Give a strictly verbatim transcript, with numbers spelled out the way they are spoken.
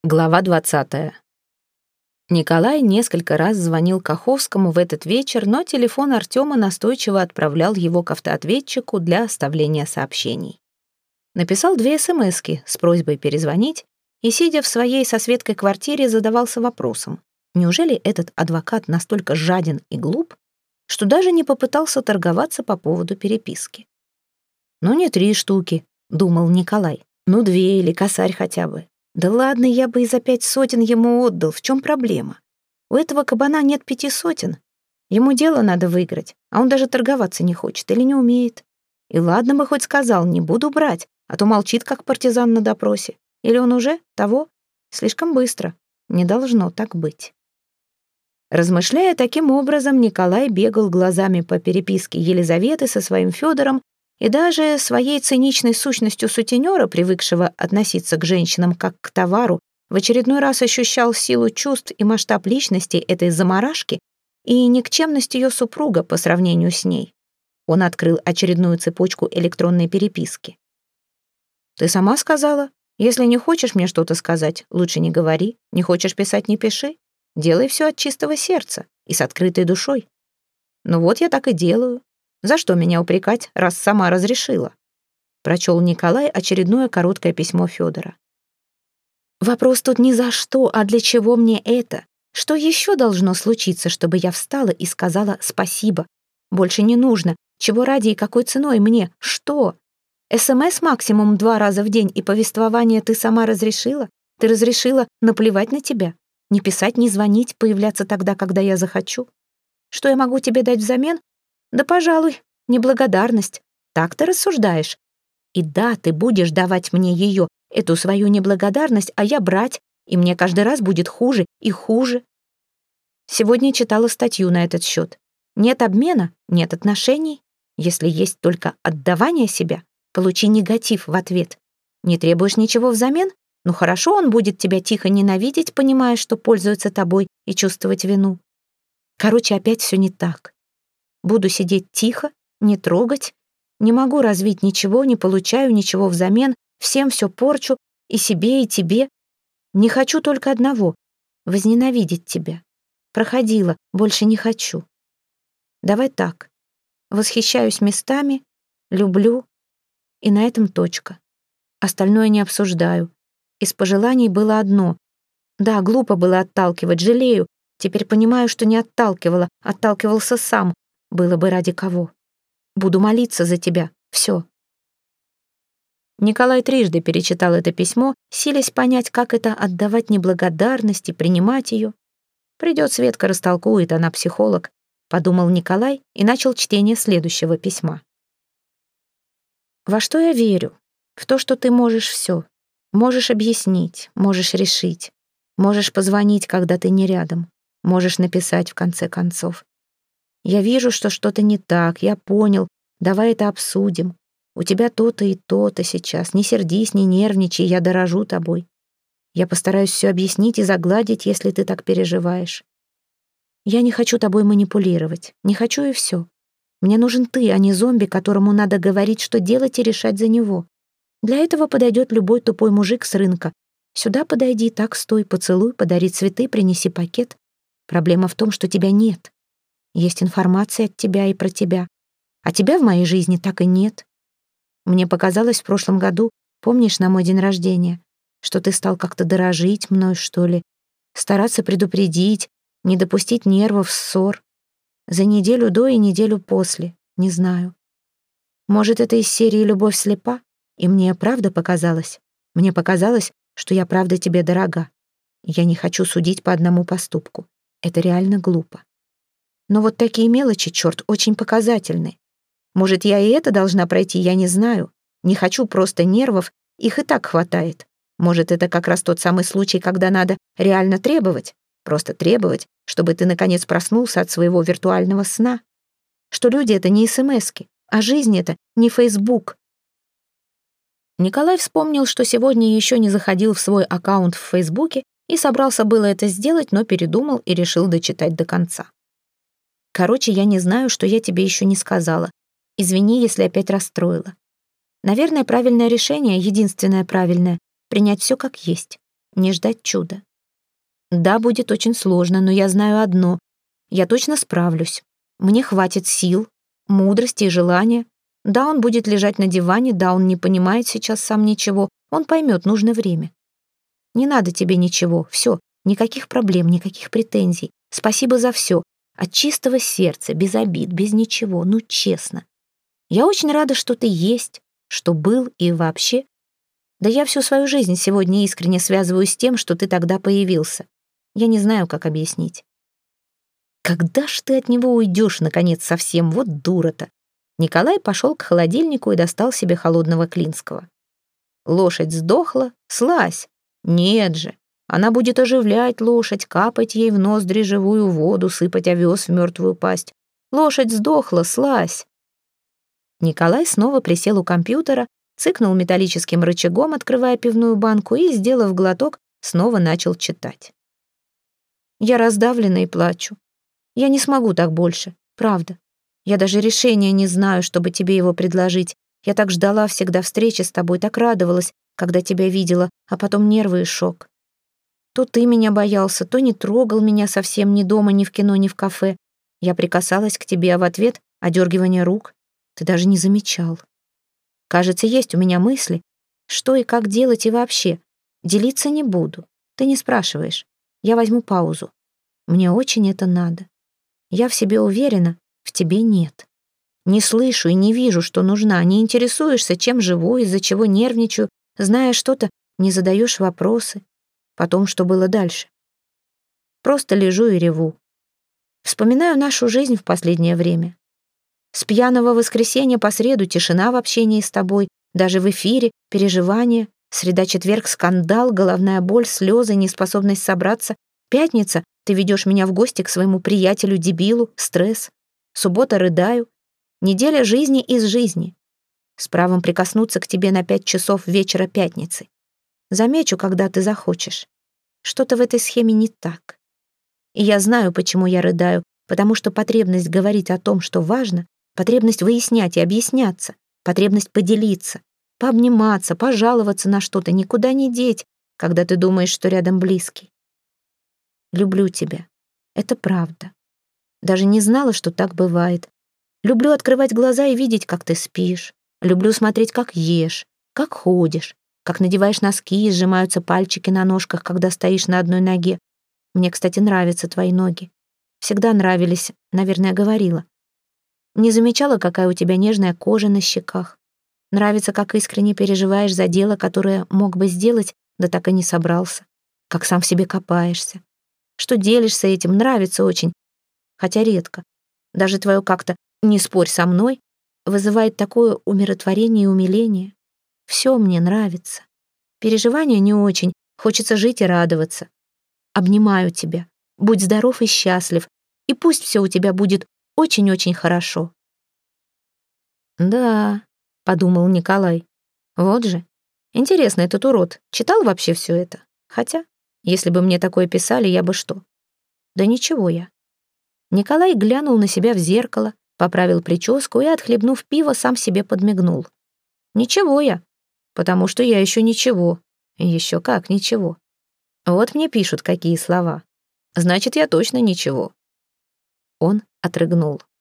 Глава двадцатая. Николай несколько раз звонил Каховскому в этот вечер, но телефон Артема настойчиво отправлял его к автоответчику для оставления сообщений. Написал две смски с просьбой перезвонить и, сидя в своей со Светкой квартире, задавался вопросом: неужели этот адвокат настолько жаден и глуп, что даже не попытался торговаться по поводу переписки? «Ну, не три штуки», — думал Николай, — «ну, две или косарь хотя бы. Да ладно, я бы и за пять сотен ему отдал, в чем проблема? У этого кабана нет пяти сотен. Ему дело надо выиграть, а он даже торговаться не хочет или не умеет. И ладно бы хоть сказал, не буду брать, а то молчит, как партизан на допросе. Или он уже того? Слишком быстро. Не должно так быть». Размышляя таким образом, Николай бегал глазами по переписке Елизаветы со своим Федором, и даже своей циничной сущностью сутенера, привыкшего относиться к женщинам как к товару, в очередной раз ощущал силу чувств и масштаб личности этой заморашки и никчемность ее супруга по сравнению с ней. Он открыл очередную цепочку электронной переписки. «Ты сама сказала, если не хочешь мне что-то сказать, лучше не говори, не хочешь писать, не пиши. Делай все от чистого сердца и с открытой душой. Ну вот я так и делаю. За что меня упрекать, раз сама разрешила?» Прочел Николай очередное короткое письмо Федора. «Вопрос тут не за что, а для чего мне это? Что еще должно случиться, чтобы я встала и сказала спасибо? Больше не нужно. Чего ради и какой ценой мне? Что? СМС максимум два раза в день и повествование ты сама разрешила? Ты разрешила наплевать на тебя? Не писать, не звонить, появляться тогда, когда я захочу? Что я могу тебе дать взамен? Да, пожалуй, неблагодарность. Так ты рассуждаешь. И да, ты будешь давать мне ее, эту свою неблагодарность, а я брать, и мне каждый раз будет хуже и хуже. Сегодня читала статью на этот счет. Нет обмена, нет отношений. Если есть только отдавание себя, получи негатив в ответ. Не требуешь ничего взамен? Ну хорошо, он будет тебя тихо ненавидеть, понимая, что пользуется тобой, и чувствовать вину. Короче, опять все не так. Буду сидеть тихо, не трогать, не могу развить ничего, не получаю ничего взамен, всем все порчу, и себе, и тебе. Не хочу только одного — возненавидеть тебя. Проходила, больше не хочу. Давай так. Восхищаюсь местами, люблю, и на этом точка. Остальное не обсуждаю. Из пожеланий было одно. Да, глупо было отталкивать, жалею. Теперь понимаю, что не отталкивала, отталкивался сам. Было бы ради кого. Буду молиться за тебя. Все. Николай трижды перечитал это письмо, силясь понять, как это отдавать неблагодарность и принимать ее. Придет Светка, растолкует, она психолог, подумал Николай и начал чтение следующего письма. «Во что я верю? В то, что ты можешь все. Можешь объяснить, можешь решить, можешь позвонить, когда ты не рядом, можешь написать в конце концов. Я вижу, что что-то не так, я понял, давай это обсудим. У тебя то-то и то-то сейчас, не сердись, не нервничай, я дорожу тобой. Я постараюсь все объяснить и загладить, если ты так переживаешь. Я не хочу тобой манипулировать, не хочу и все. Мне нужен ты, а не зомби, которому надо говорить, что делать и решать за него. Для этого подойдет любой тупой мужик с рынка. Сюда подойди, так стой, поцелуй, подари цветы, принеси пакет. Проблема в том, что тебя нет. Есть информация от тебя и про тебя. А тебя в моей жизни так и нет. Мне показалось в прошлом году, помнишь, на мой день рождения, что ты стал как-то дорожить мной, что ли, стараться предупредить, не допустить нервов, ссор. За неделю до и неделю после, не знаю. Может, это из серии «Любовь слепа»? И мне правда показалось. Мне показалось, что я правда тебе дорога. Я не хочу судить по одному поступку. Это реально глупо. Но вот такие мелочи, черт, очень показательны. Может, я и это должна пройти, я не знаю. Не хочу просто нервов, их и так хватает. Может, это как раз тот самый случай, когда надо реально требовать, просто требовать, чтобы ты наконец проснулся от своего виртуального сна. Что люди — это не эсэмэски, а жизнь — это не Фейсбук. Николай вспомнил, что сегодня еще не заходил в свой аккаунт в Фейсбуке и собрался было это сделать, но передумал и решил дочитать до конца. Короче, я не знаю, что я тебе еще не сказала. Извини, если опять расстроила. Наверное, правильное решение, единственное правильное — принять все как есть. не ждать чуда. Да, будет очень сложно, но я знаю одно. Я точно справлюсь. Мне хватит сил, мудрости и желания. Да, он будет лежать на диване, да, он не понимает сейчас сам ничего. Он поймет, нужно время. Не надо тебе ничего, все, никаких проблем, никаких претензий. Спасибо за все. От чистого сердца, без обид, без ничего, ну честно. Я очень рада, что ты есть, что был и вообще. Да я всю свою жизнь сегодня искренне связываю с тем, что ты тогда появился. Я не знаю, как объяснить. Когда ж ты от него уйдешь, наконец, совсем? Вот дура-то. Николай пошел к холодильнику и достал себе холодного клинского. Лошадь сдохла? Слазь. Нет же. Она будет оживлять лошадь, капать ей в ноздри живую воду, сыпать овес в мертвую пасть. Лошадь сдохла, слазь. Николай снова присел у компьютера, цыкнул металлическим рычагом, открывая пивную банку, и, сделав глоток, снова начал читать. Я раздавлена и плачу. Я не смогу так больше, правда. Я даже решения не знаю, чтобы тебе его предложить. Я так ждала всегда встречи с тобой, так радовалась, когда тебя видела, а потом нервы и шок. То ты меня боялся, то не трогал меня совсем ни дома, ни в кино, ни в кафе. Я прикасалась к тебе, а в ответ — одергивание рук. Ты даже не замечал. Кажется, есть у меня мысли, что и как делать и вообще. Делиться не буду. Ты не спрашиваешь. Я возьму паузу. Мне очень это надо. Я в себе уверена, в тебе нет. Не слышу и не вижу, что нужна. Не интересуешься, чем живу, из-за чего нервничаю. Зная что-то, не задаешь вопросы. Потом, что было дальше. Просто лежу и реву. Вспоминаю нашу жизнь в последнее время. С пьяного воскресенья по среду тишина в общении с тобой, даже в эфире, переживания. Среда-четверг — скандал, головная боль, слезы, неспособность собраться. Пятница — ты ведешь меня в гости к своему приятелю-дебилу, стресс. Суббота — рыдаю. Неделя жизни из жизни. С правом прикоснуться к тебе на пять часов вечера пятницы. Замечу, когда ты захочешь. Что-то в этой схеме не так. И я знаю, почему я рыдаю, потому что потребность говорить о том, что важно, потребность выяснять и объясняться, потребность поделиться, пообниматься, пожаловаться на что-то, никуда не деть, когда ты думаешь, что рядом близкий. Люблю тебя. Это правда. Даже не знала, что так бывает. Люблю открывать глаза и видеть, как ты спишь. Люблю смотреть, как ешь, как ходишь, как надеваешь носки и сжимаются пальчики на ножках, когда стоишь на одной ноге. Мне, кстати, нравятся твои ноги. Всегда нравились, наверное, говорила. Не замечала, какая у тебя нежная кожа на щеках. Нравится, как искренне переживаешь за дело, которое мог бы сделать, да так и не собрался. Как сам в себе копаешься. Что делишься этим, нравится очень, хотя редко. Даже твое как-то «не спорь со мной» вызывает такое умиротворение и умиление. Все мне нравится. Переживания не очень, хочется жить и радоваться. Обнимаю тебя. Будь здоров и счастлив, и пусть все у тебя будет очень-очень хорошо. Да, подумал Николай. Вот же. Интересно, этот урод читал вообще все это? Хотя, если бы мне такое писали, я бы что? Да ничего я. Николай глянул на себя в зеркало, поправил прическу и, отхлебнув пиво, сам себе подмигнул. Ничего я, потому что я еще ничего. Еще как ничего. Вот мне пишут, какие слова. Значит, я точно ничего. Он отрыгнул.